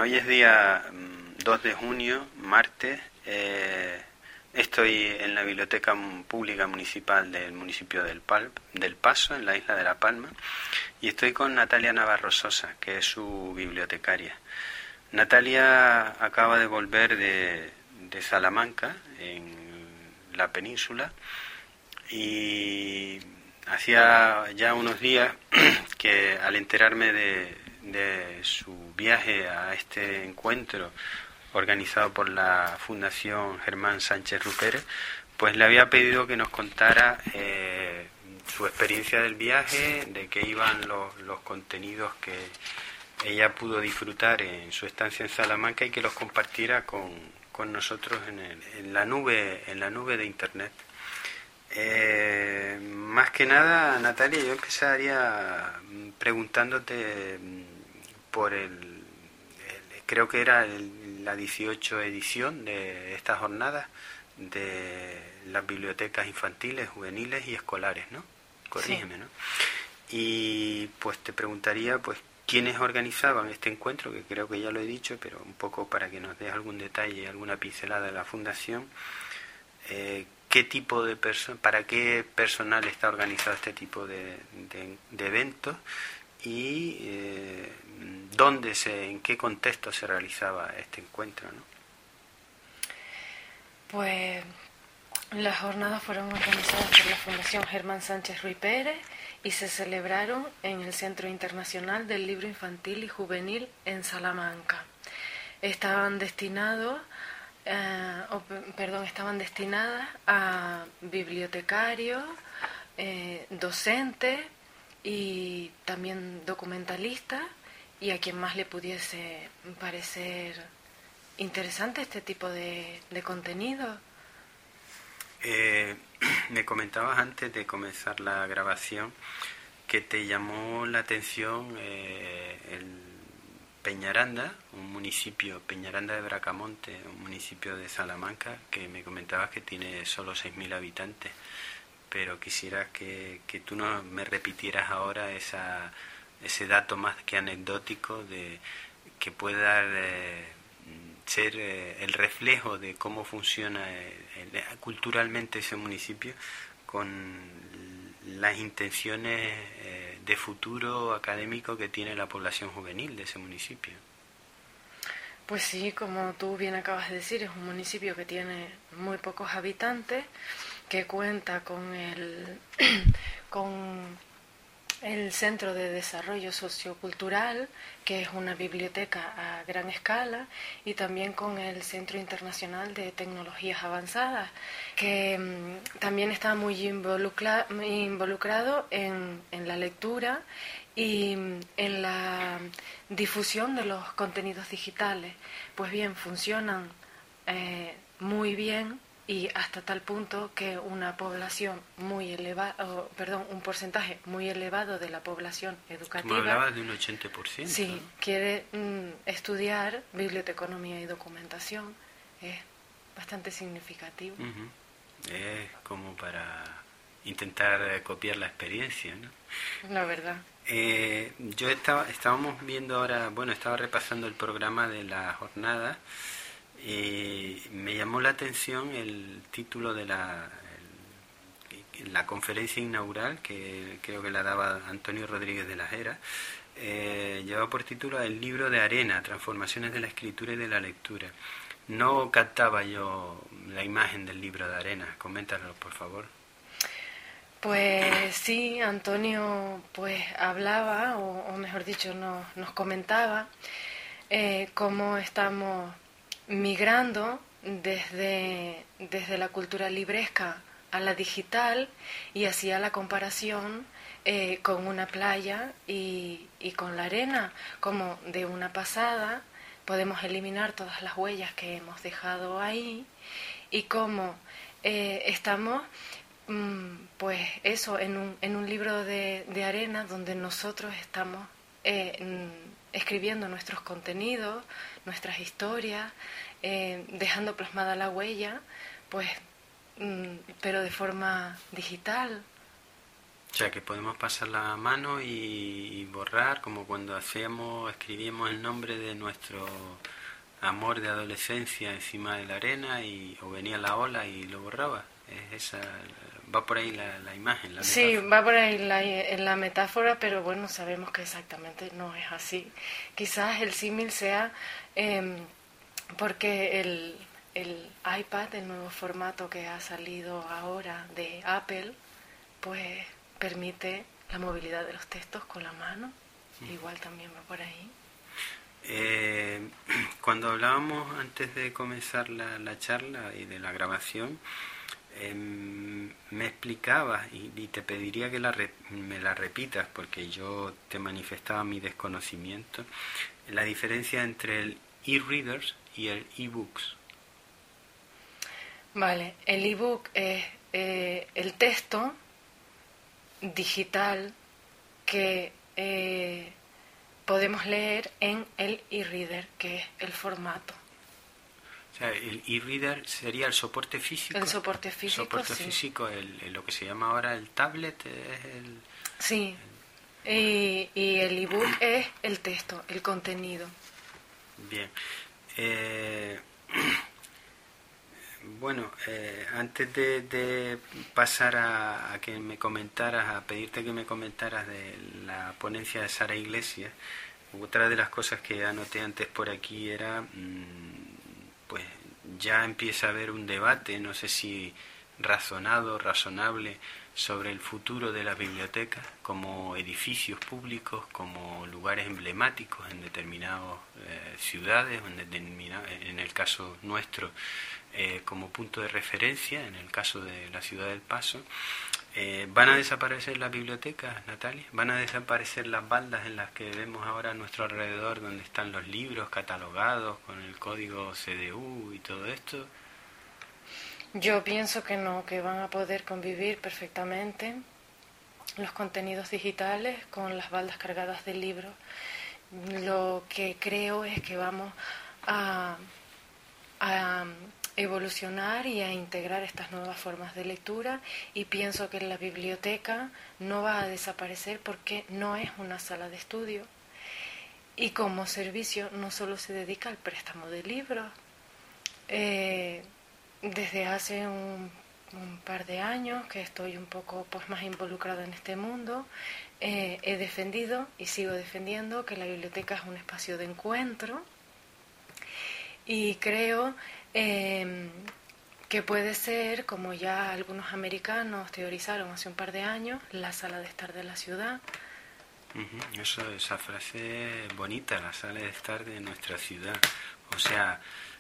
hoy es día 2 de junio, martes. Estoy en la Biblioteca Pública Municipal del municipio del Paso, en la isla de La Palma, y estoy con Natalia Navarro Sosa, que es su bibliotecaria. Natalia acaba de volver de Salamanca, en la península, y hacía ya unos días que, al enterarme de su viaje a este encuentro organizado por la Fundación Germán Sánchez Rupérez, pues le había pedido que nos contara su experiencia del viaje, de qué iban los contenidos que ella pudo disfrutar en su estancia en Salamanca, y que los compartiera con nosotros en la nube de Internet. Más que nada, Natalia, yo empezaría preguntándote por creo que era la 18 edición de estas jornadas de las bibliotecas infantiles, juveniles y escolares, ¿no? Corrígeme, sí. ¿No? Y pues te preguntaría, pues, quiénes organizaban este encuentro, que creo que ya lo he dicho, pero un poco para que nos des algún detalle, alguna pincelada de la fundación. ¿Qué tipo de para qué personal está organizado este tipo de eventos? Y en qué contexto se realizaba este encuentro, ¿no? Pues las jornadas fueron organizadas por la Fundación Germán Sánchez Ruy Pérez y se celebraron en el Centro Internacional del Libro Infantil y Juvenil en Salamanca. Estaban destinadas a bibliotecarios, docentes y también documentalistas, y a quien más le pudiese parecer interesante este tipo de contenido. Me comentabas antes de comenzar la grabación que te llamó la atención el Peñaranda, Peñaranda de Bracamonte, un municipio de Salamanca, que me comentabas que tiene solo 6.000 habitantes, pero quisiera que tú me repitieras ahora ese dato más que anecdótico, de que pueda ser el reflejo de cómo funciona culturalmente ese municipio, con las intenciones de futuro académico que tiene la población juvenil de ese municipio. Pues sí, como tú bien acabas de decir, es un municipio que tiene muy pocos habitantes, que cuenta con el Centro de Desarrollo Sociocultural, que es una biblioteca a gran escala, y también con el Centro Internacional de Tecnologías Avanzadas, que también está muy involucrado en la lectura y en la difusión de los contenidos digitales. Pues bien, funcionan muy bien, y hasta tal punto que una población muy elevada, un porcentaje muy elevado de la población educativa. ¿Tú me hablabas de un 80%? Sí, ¿no? Quiere estudiar biblioteconomía y documentación. Es bastante significativo. Uh-huh. Es como para intentar copiar la experiencia, ¿no? La verdad. Estábamos viendo ahora, estaba repasando el programa de la jornada, y me llamó la atención el título de la conferencia inaugural, que creo que la daba Antonio Rodríguez de las Heras. Llevaba por título El libro de arena, transformaciones de la escritura y de la lectura. No captaba yo la imagen del libro de arena. Coméntanos, por favor. Pues sí, Antonio pues hablaba, o mejor dicho, nos comentaba cómo estamos migrando desde la cultura libresca a la digital, y hacía la comparación con una playa y con la arena, como de una pasada podemos eliminar todas las huellas que hemos dejado ahí, y cómo estamos pues eso, en un libro de arena donde nosotros estamos escribiendo nuestros contenidos, nuestras historias, dejando plasmada la huella, pues pero de forma digital. O sea, que podemos pasar la mano y borrar, como cuando escribíamos el nombre de nuestro amor de adolescencia encima de la arena o venía la ola y lo borraba. Va por ahí la imagen, la Sí, metáfora. va por ahí la metáfora, pero bueno, sabemos que exactamente no es así. Quizás el símil sea porque el iPad, el nuevo formato que ha salido ahora de Apple, pues permite la movilidad de los textos con la mano. Igual también va por ahí. Cuando hablábamos antes de comenzar la charla y de la grabación, me explicabas y te pediría que me la repitas porque yo te manifestaba mi desconocimiento, la diferencia entre el e-readers y el e-books. Vale, el ebook es el texto digital que podemos leer en el e-reader, que es el formato. O sea, el e-reader sería el soporte físico. El soporte físico, soporte sí. físico, lo que se llama ahora el tablet, es el... Sí, y el ebook es el texto, el contenido. Bien. Bueno, antes de pasar a que me comentaras, a pedirte que me comentaras de la ponencia de Sara Iglesias, otra de las cosas que anoté antes por aquí era, pues ya empieza a haber un debate, no sé si razonable, sobre el futuro de las bibliotecas como edificios públicos, como lugares emblemáticos en determinadas ciudades, en el caso nuestro, como punto de referencia, en el caso de la ciudad del Paso. ¿Van a desaparecer las bibliotecas, Natalia? ¿Van a desaparecer las baldas en las que vemos ahora a nuestro alrededor, donde están los libros catalogados con el código CDU y todo esto? Yo pienso que no, que van a poder convivir perfectamente los contenidos digitales con las baldas cargadas de libros. Lo que creo es que vamos a evolucionar y a integrar estas nuevas formas de lectura, y pienso que la biblioteca no va a desaparecer porque no es una sala de estudio, y como servicio no solo se dedica al préstamo de libros. Desde hace un par de años que estoy un poco pues más involucrada en este mundo, he defendido y sigo defendiendo que la biblioteca es un espacio de encuentro, y creo que puede ser, como ya algunos americanos teorizaron hace un par de años, la sala de estar de la ciudad. Esa frase bonita, la sala de estar de nuestra ciudad. O sea,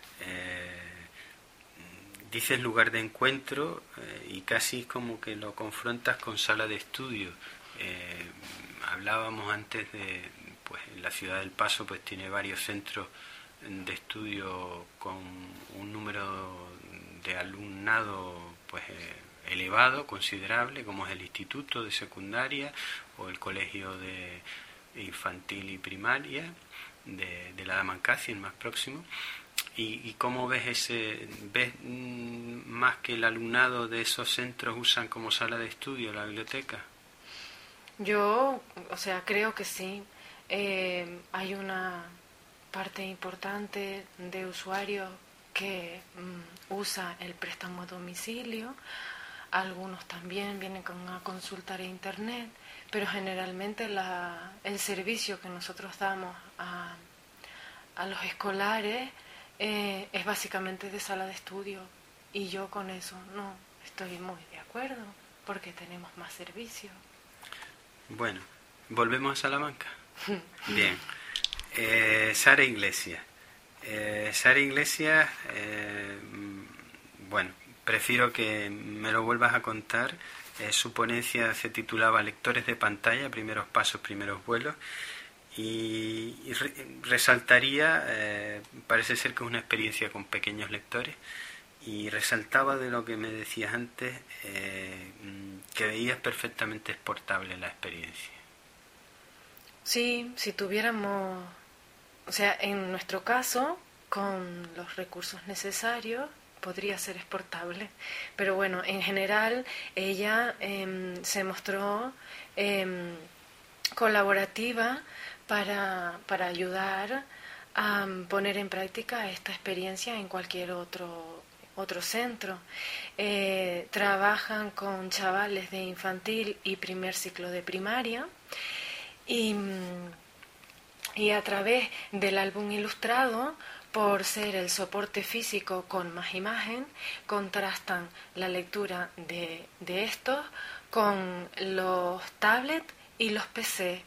dices lugar de encuentro y casi como que lo confrontas con sala de estudio. Hablábamos antes de, pues la ciudad del Paso pues tiene varios centros de estudio con un número de alumnado pues elevado, considerable, como es el instituto de secundaria o el colegio de infantil y primaria de la Damancasi, el más próximo. ¿Y cómo ves más que el alumnado de esos centros usan como sala de estudio la biblioteca? Yo, creo que sí. Hay una parte importante de usuarios que usa el préstamo a domicilio. Algunos también vienen a consultar a internet, pero generalmente el servicio que nosotros damos a los escolares es básicamente de sala de estudio, y yo con eso no estoy muy de acuerdo porque tenemos más servicios. Bueno, volvemos a Salamanca. Bien. Sara Iglesias. Sara Iglesias, bueno, prefiero que me lo vuelvas a contar. Su ponencia se titulaba Lectores de pantalla, primeros pasos, primeros vuelos. Y resaltaría, parece ser que es una experiencia con pequeños lectores, y resaltaba de lo que me decías antes, que veías perfectamente exportable la experiencia. Sí, si tuviéramos, en nuestro caso, con los recursos necesarios, podría ser exportable. Pero bueno, en general ella se mostró colaborativa para ayudar a poner en práctica esta experiencia en cualquier otro centro. Trabajan con chavales de infantil y primer ciclo de primaria y a través del álbum ilustrado, por ser el soporte físico con más imagen, contrastan la lectura de estos con los tablets y los PC.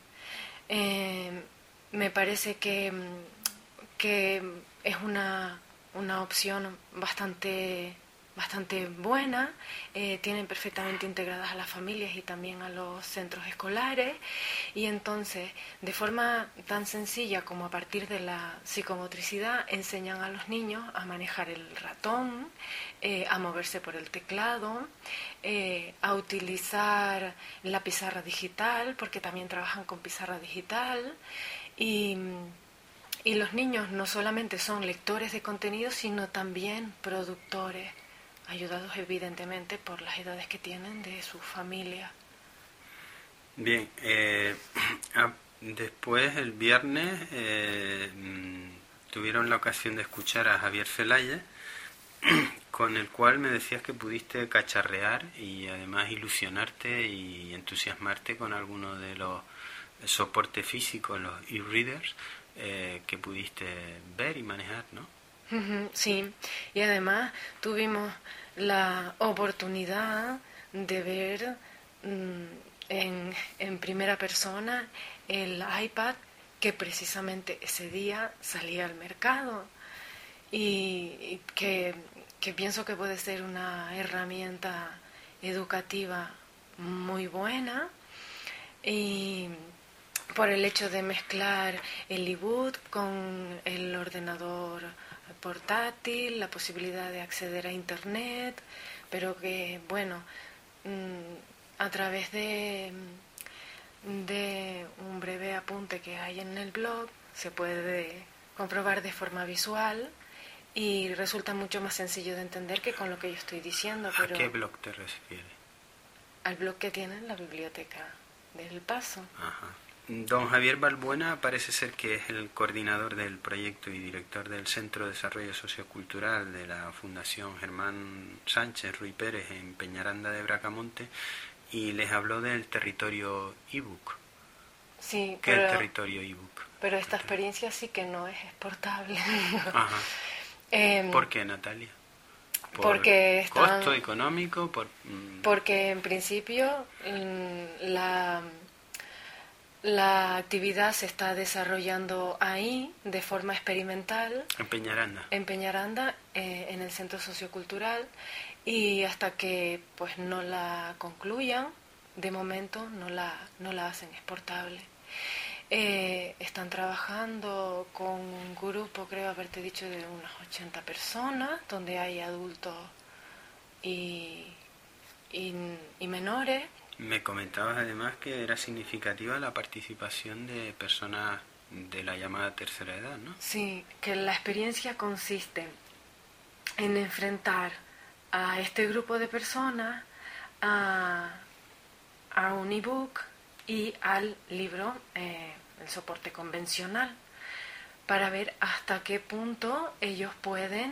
Me parece que es una opción bastante buena. Tienen perfectamente integradas a las familias y también a los centros escolares, y entonces de forma tan sencilla como a partir de la psicomotricidad enseñan a los niños a manejar el ratón, a moverse por el teclado, a utilizar la pizarra digital, porque también trabajan con pizarra digital, y los niños no solamente son lectores de contenido, sino también productores, ayudados evidentemente por las edades que tienen de su familia. Bien, después el viernes tuvieron la ocasión de escuchar a Javier Celaya, con el cual me decías que pudiste cacharrear y además ilusionarte y entusiasmarte con algunos de los soportes físicos, los e-readers, que pudiste ver y manejar, ¿no? Sí, y además tuvimos la oportunidad de ver en primera persona el iPad que precisamente ese día salía al mercado, y que pienso que puede ser una herramienta educativa muy buena, y por el hecho de mezclar el ebook con el ordenador portátil, la posibilidad de acceder a internet, pero que bueno, a través de un breve apunte que hay en el blog se puede comprobar de forma visual y resulta mucho más sencillo de entender que con lo que yo estoy diciendo. Pero ¿a qué blog te refieres? Al blog que tiene en la biblioteca del Paso. Ajá. Don Javier Balbuena parece ser que es el coordinador del proyecto y director del Centro de Desarrollo Sociocultural de la Fundación Germán Sánchez Ruy Pérez en Peñaranda de Bracamonte, y les habló del territorio ebook. Sí, ¿Qué es el territorio ebook? Pero esta experiencia sí que no es exportable. Ajá. ¿Por qué, Natalia? Porque costo económico, porque en principio la actividad se está desarrollando ahí de forma experimental. En Peñaranda. En Peñaranda, en el Centro Sociocultural, y hasta que pues no la concluyan, de momento no la hacen exportable. Están trabajando con un grupo, creo haberte dicho, de unas 80 personas, donde hay adultos y menores. Me comentabas además que era significativa la participación de personas de la llamada tercera edad, ¿no? Sí, que la experiencia consiste en enfrentar a este grupo de personas a un ebook y al libro, el soporte convencional, para ver hasta qué punto ellos pueden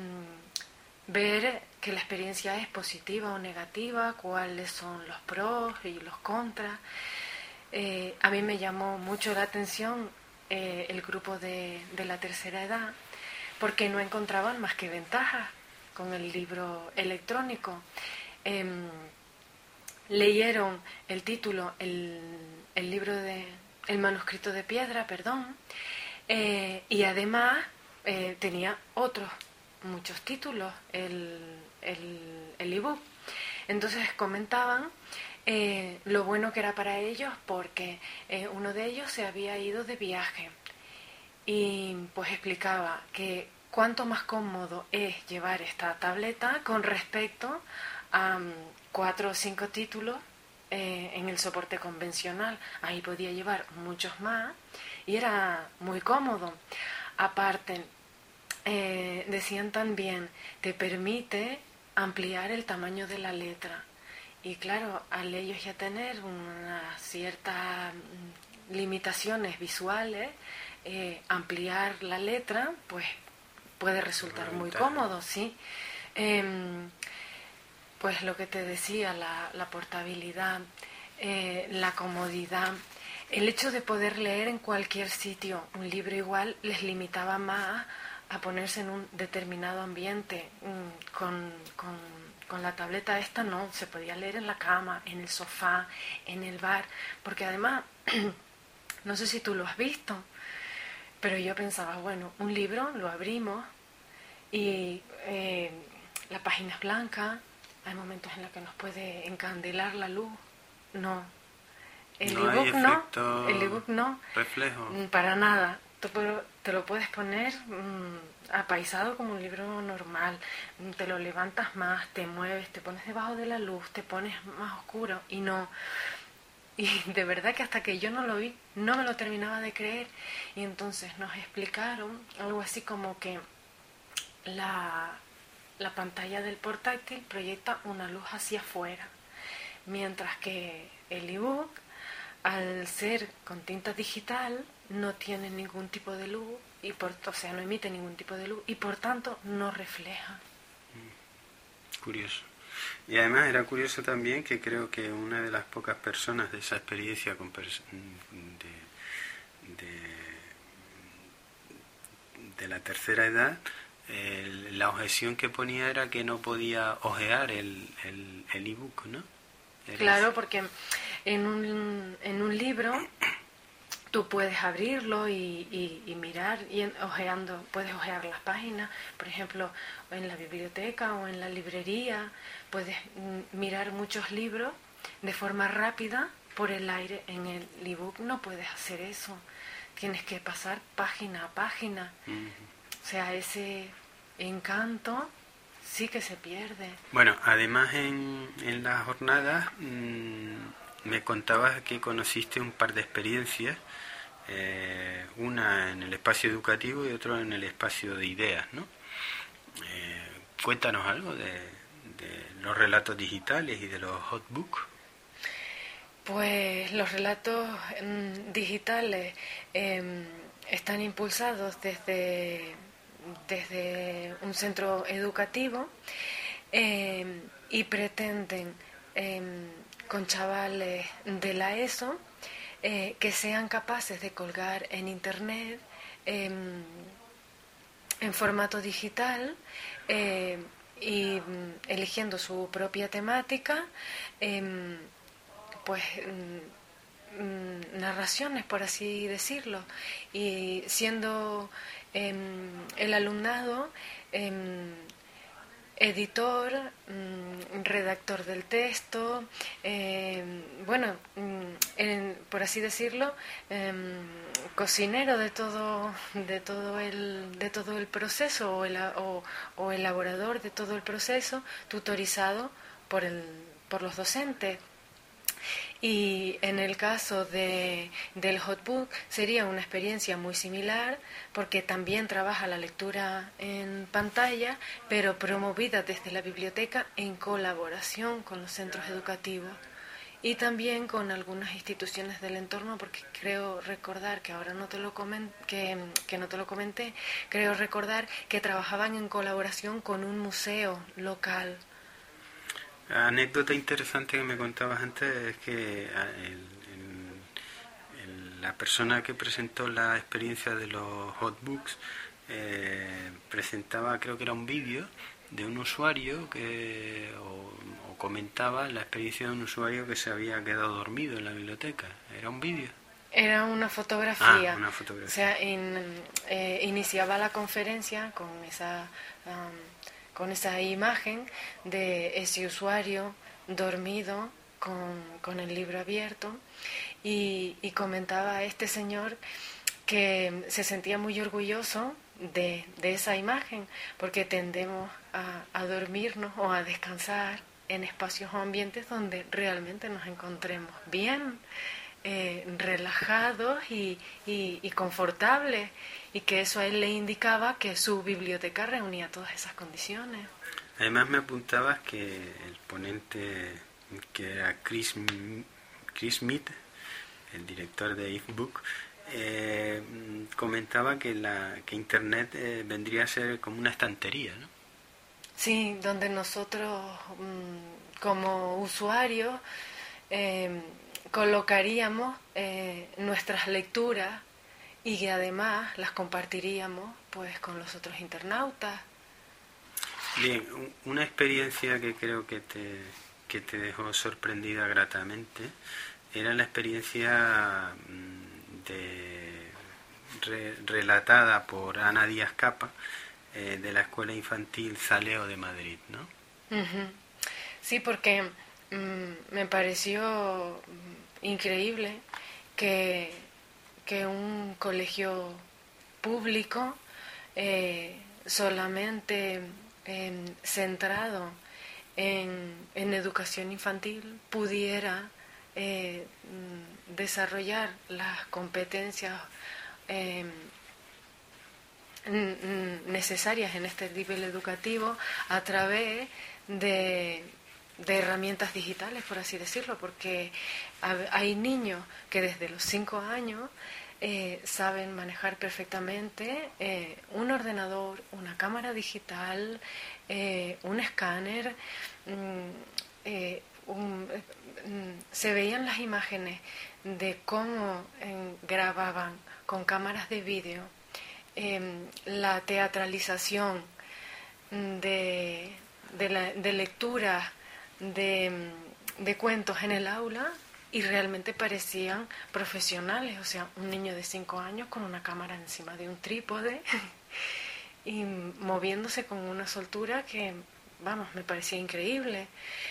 ver que la experiencia es positiva o negativa, cuáles son los pros y los contras. A mí me llamó mucho la atención el grupo de la tercera edad, porque no encontraban más que ventajas con el libro electrónico. Leyeron el título, el manuscrito de piedra, y además tenía muchos títulos el ebook. Entonces comentaban lo bueno que era para ellos, porque uno de ellos se había ido de viaje y pues explicaba que cuánto más cómodo es llevar esta tableta con respecto a 4 o 5 títulos en el soporte convencional. Ahí podía llevar muchos más y era muy cómodo. Aparte, decían también, te permite ampliar el tamaño de la letra. Y claro, al ellos ya tener unas ciertas limitaciones visuales, ampliar la letra, pues puede resultar muy cómodo, ¿sí? Pues lo que te decía, la portabilidad, la comodidad, el hecho de poder leer en cualquier sitio un libro igual les limitaba más a ponerse en un determinado ambiente. Con la tableta esta no, se podía leer en la cama, en el sofá, en el bar, porque además, no sé si tú lo has visto, pero yo pensaba, bueno, un libro lo abrimos y la página es blanca, hay momentos en los que nos puede encandilar la luz, no. El No hay ebook no, efecto el ebook no, reflejo. para nada. Te lo puedes poner apaisado como un libro normal, te lo levantas más, te mueves, te pones debajo de la luz, te pones más oscuro y no. Y de verdad que hasta que yo no lo vi, no me lo terminaba de creer. Y entonces nos explicaron algo así como que la pantalla del portátil proyecta una luz hacia afuera, mientras que el ebook, al ser con tinta digital, no tiene ningún tipo de luz, o sea, no emite ningún tipo de luz y por tanto no refleja. Curioso. Y además era curioso también que creo que una de las pocas personas de esa experiencia de la tercera edad, la objeción que ponía era que no podía ojear el ebook, ¿no? Claro, porque en un libro tú puedes abrirlo y mirar, y ojeando, puedes ojear las páginas, por ejemplo, en la biblioteca o en la librería, puedes mirar muchos libros de forma rápida por el aire. En el ebook no puedes hacer eso, tienes que pasar página a página. O sea, ese encanto sí que se pierde. Bueno, además en las jornadas me contabas que conociste un par de experiencias, una en el espacio educativo y otra en el espacio de ideas, ¿no? Cuéntanos algo de los relatos digitales y de los hotbooks. Pues los relatos digitales están impulsados desde un centro educativo y pretenden con chavales de la ESO que sean capaces de colgar en internet en formato digital y eligiendo su propia temática, pues narraciones, por así decirlo, y siendo el alumnado editor, redactor del texto, bueno, por así decirlo, cocinero de todo el proceso o elaborador de todo el proceso, tutorizado por los docentes. Y en el caso del hotbook sería una experiencia muy similar, porque también trabaja la lectura en pantalla, pero promovida desde la biblioteca en colaboración con los centros educativos y también con algunas instituciones del entorno, porque creo recordar que ahora no te lo que no te lo comenté, creo recordar que trabajaban en colaboración con un museo local. La anécdota interesante que me contabas antes es que la persona que presentó la experiencia de los hotbooks presentaba, creo que era un vídeo de un usuario o comentaba la experiencia de un usuario que se había quedado dormido en la biblioteca. ¿Era un vídeo? Era una fotografía. Una fotografía. O sea, iniciaba la conferencia con esa imagen de ese usuario dormido con el libro abierto y comentaba a este señor que se sentía muy orgulloso de esa imagen, porque tendemos a dormirnos o a descansar en espacios o ambientes donde realmente nos encontremos bien. relajados y confortables, y que eso a él le indicaba que su biblioteca reunía todas esas condiciones. Además me apuntabas que el ponente, que era Chris Smith, el director de IFBook, comentaba que Internet vendría a ser como una estantería, ¿no? Sí, donde nosotros como usuarios colocaríamos nuestras lecturas y que además las compartiríamos pues con los otros internautas. Bien, una experiencia que creo que te dejó sorprendida gratamente era la experiencia relatada por Ana Díaz Capa, de la Escuela Infantil Zaleo de Madrid, ¿no? Uh-huh. Sí, porque me pareció increíble que un colegio público solamente centrado en educación infantil pudiera desarrollar las competencias necesarias en este nivel educativo a través de herramientas digitales, por así decirlo, porque hay niños que desde los 5 años saben manejar perfectamente un ordenador, una cámara digital, un escáner. Se veían las imágenes de cómo grababan con cámaras de vídeo, la teatralización de lectura de cuentos en el aula, y realmente parecían profesionales. O sea, un niño de 5 años con una cámara encima de un trípode y moviéndose con una soltura que, vamos, me parecía increíble.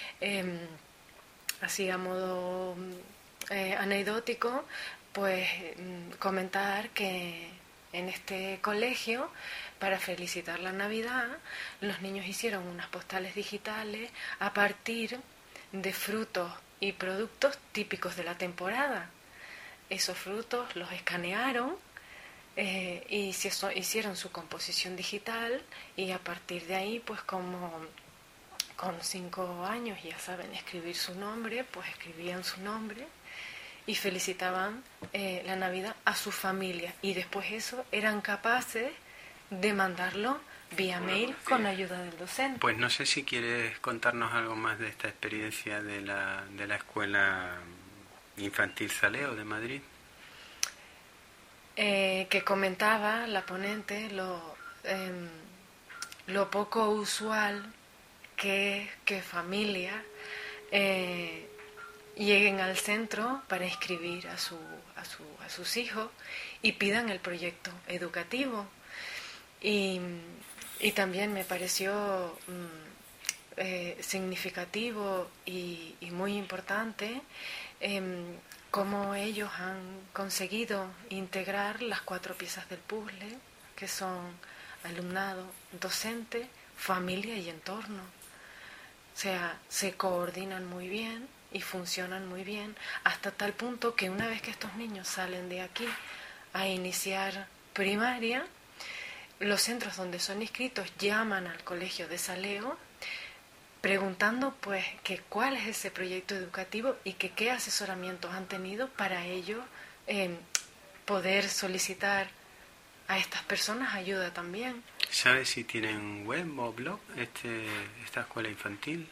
Así a modo anecdótico, pues comentar que en este colegio, para felicitar la Navidad, los niños hicieron unas postales digitales a partir de frutos y productos típicos de la temporada. Esos frutos los escanearon y hicieron su composición digital, y a partir de ahí, pues como con 5 años ya saben escribir su nombre, pues escribían su nombre y felicitaban la Navidad a su familia, y después eso eran capaces de mandarlo vía mail con ayuda del docente. Pues no sé si quieres contarnos algo más de esta experiencia de la Escuela Infantil Zaleo de Madrid. Que comentaba la ponente lo poco usual que es que familias lleguen al centro para inscribir a sus hijos y pidan el proyecto educativo. Y también me pareció significativo y muy importante cómo ellos han conseguido integrar las 4 piezas del puzzle, que son alumnado, docente, familia y entorno. O sea, se coordinan muy bien y funcionan muy bien, hasta tal punto que una vez que estos niños salen de aquí a iniciar primaria, los centros donde son inscritos llaman al colegio de Zaleo preguntando pues que cuál es ese proyecto educativo y que qué asesoramientos han tenido para ellos poder solicitar a estas personas ayuda también. ¿Sabes si tienen web o blog esta escuela infantil?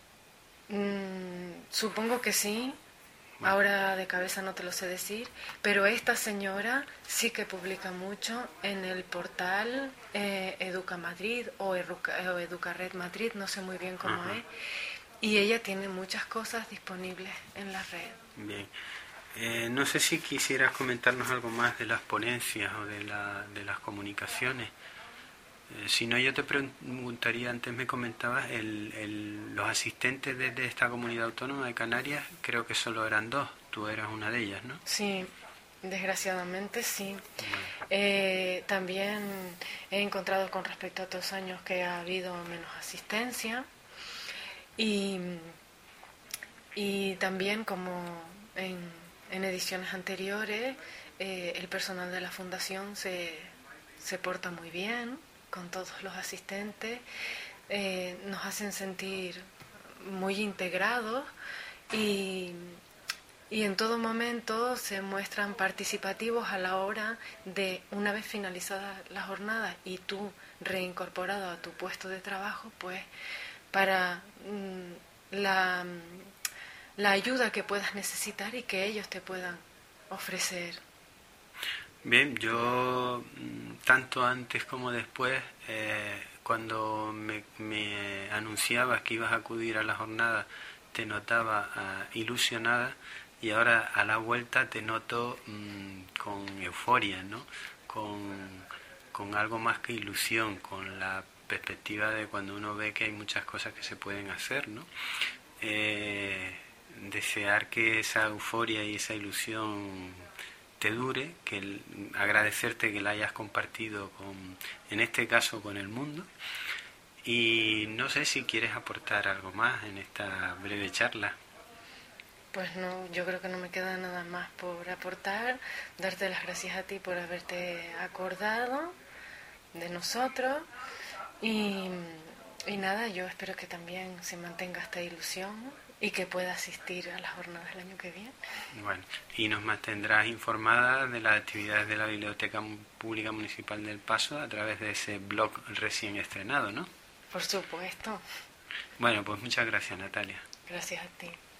Supongo que sí. Bueno. Ahora de cabeza no te lo sé decir, pero esta señora sí que publica mucho en el portal Educa Madrid o Educared Madrid, no sé muy bien cómo es, y ella tiene muchas cosas disponibles en la red. Bien. No sé si quisieras comentarnos algo más de las ponencias o de las comunicaciones. Si no, yo te preguntaría, antes me comentabas, los asistentes de esta comunidad autónoma de Canarias, creo que solo eran 2, tú eras una de ellas, ¿no? Sí, desgraciadamente sí. También he encontrado con respecto a otros años que ha habido menos asistencia, y también como en en ediciones anteriores el personal de la Fundación se porta muy bien con todos los asistentes, nos hacen sentir muy integrados y en todo momento se muestran participativos a la hora de, una vez finalizada la jornada y tú reincorporado a tu puesto de trabajo, pues para la ayuda que puedas necesitar y que ellos te puedan ofrecer. Bien, yo tanto antes como después, cuando me anunciabas que ibas a acudir a la jornada, te notaba ilusionada, y ahora a la vuelta te noto con euforia, ¿no? Con algo más que ilusión, con la perspectiva de cuando uno ve que hay muchas cosas que se pueden hacer, ¿no? Desear que esa euforia y esa ilusión te dure, agradecerte que la hayas compartido en este caso con el mundo, y no sé si quieres aportar algo más en esta breve charla. Pues no, yo creo que no me queda nada más por aportar, darte las gracias a ti por haberte acordado de nosotros y nada, yo espero que también se mantenga esta ilusión y que pueda asistir a las jornadas el año que viene. Bueno, y nos mantendrás informadas de las actividades de la Biblioteca Pública Municipal del Paso a través de ese blog recién estrenado, ¿no? Por supuesto. Bueno, pues muchas gracias, Natalia. Gracias a ti.